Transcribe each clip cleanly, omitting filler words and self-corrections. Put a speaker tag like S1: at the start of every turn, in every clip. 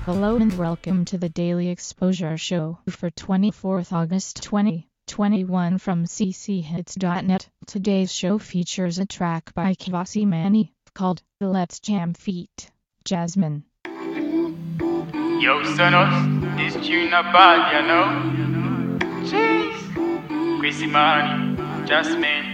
S1: Hello and welcome to the Daily Exposure Show for 24th August 2021 from cchits.net. Today's show features a track by Kvasi Mani called Let's Jam Feet, Jasmine.
S2: Yo, Sonos, this tune not bad, you know? Jeez. Kvasi Mani, Jasmine.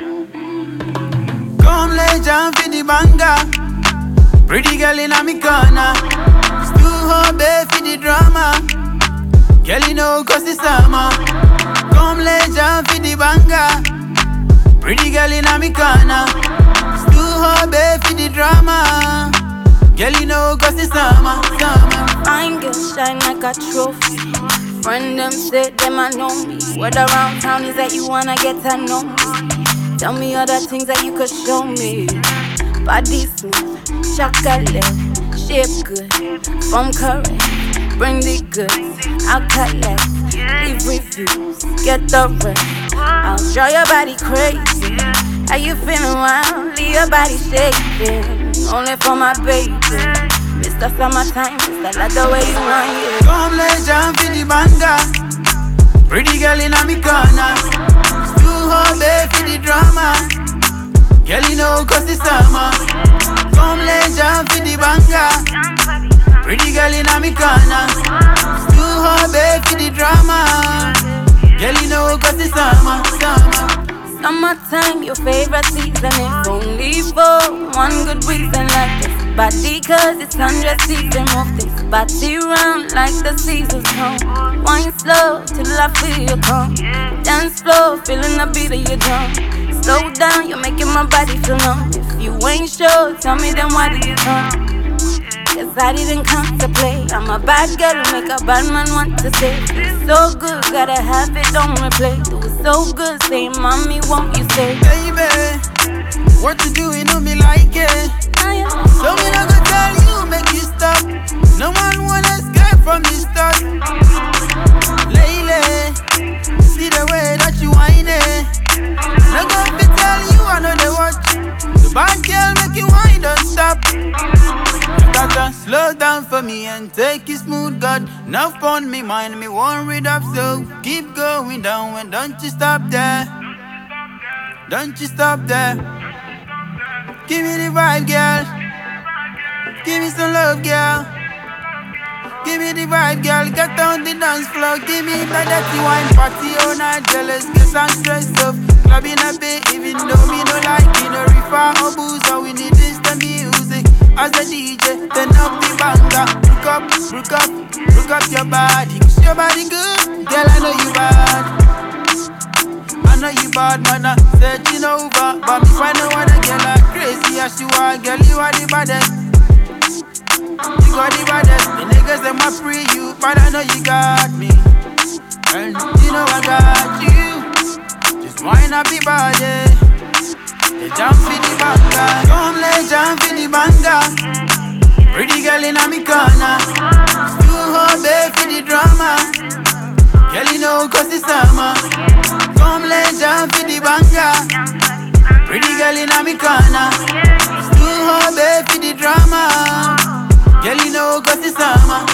S3: Come lay jam for the banger. Pretty girl in a me corner. Stu hobby for the drama. Girl you know cause it's summer. Come lay jam for the banger. Pretty girl in a me corner. Stu hobby for the drama. Girl you know cause it's summer.
S4: Fine girl shine like a trophy. Friend them say them I know me. Word around town is that you wanna get to know me. Tell me other things that you could show me. Body smooth, chocolate, shape good, from correct, bring the goods, I'll collect, leave reviews, get the rest, I'll draw your body crazy. How you feeling wild? Leave your body shaking, only for my baby. Mr. Summertime, Mr. Like the way you run, yeah.
S3: Come lay jam for the banger. Pretty girl in a me corner. Stu hobby for the drama. Girl you know cause it's summer. Come lay jam for the banger. Pretty girl in a me corner. Stu hobby for the drama. Girl you know cause it's summer.
S4: Summertime, your favorite season. It's only for one good reason. Like this body cause it's 100 season. Move this body round like the seasons come. Wine slow till I feel you come. Dance floor, feeling the beat of your drum. Slow down, you're making my body feel numb. If you ain't sure, tell me then why did you come? Cause I didn't contemplate. I'm a bad girl who make a bad man want to say. It's so good, gotta have it, don't replay. Do it so good, say mommy, won't you say?
S3: Baby, what you doing to me like it? So me not gonna tell you, make you stop. No one wanna escape from this stuff. Lately, see the way that you whine it. No gonna be tell you I know they watch. The bad girl make you whine, don't stop. You gotta slow down for me and take it smooth, God. Enough on me mind, me won't read up, so keep going down and don't you stop there. Don't you stop there. Give me the vibe, girl. Give me some love, girl. Give me the vibe, girl. Get on the dance floor. Give me that dirty wine party. Oh, not jealous, guess I'm stressed up. Clubbing a bit, even though me no like it. No reefer or booze, all we need is the music. As a DJ, turn up the banger. Look up your body. Cause your body good, girl, I know you bad. I know you bad, man, I'm searching over. But if I know what a girl are crazy as you are, girl, you are the baddest. You got the baddest. The niggas them a free you, but I know you got me. And you know I got you. Just wind up the body. They jump for the banger. Come lay jump for the banger. Pretty girl in a me corner. Stu hobby for the drama. Girl you know cause it's summer. Come lay jump for the banger. Pretty girl in a me corner. Stu hobby for the drama. Girl you know cause it's summer.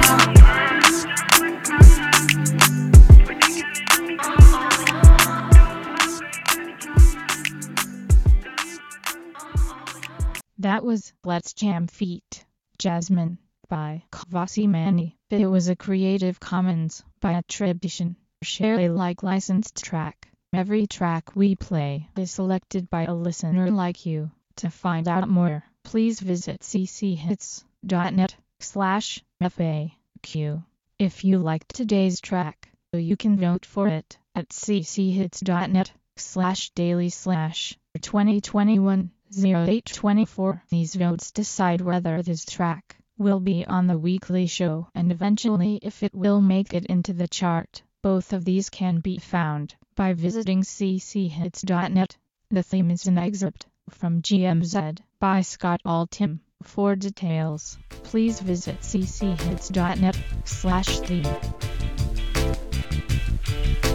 S1: That was Let's Jam Feet, Jasmine by Kvasi Mani. It was a Creative Commons by attribution, share Alike licensed track. Every track we play is selected by a listener like you. To find out more, please visit cchits.net/FAQ. If you liked today's track, you can vote for it at cchits.net/daily/2021-0824. These votes decide whether this track will be on the weekly show and eventually if it will make it into the chart. Both of these can be found by visiting cchits.net. The theme is an excerpt from GMZ by Scott Altham. For details, please visit cchits.net/theme.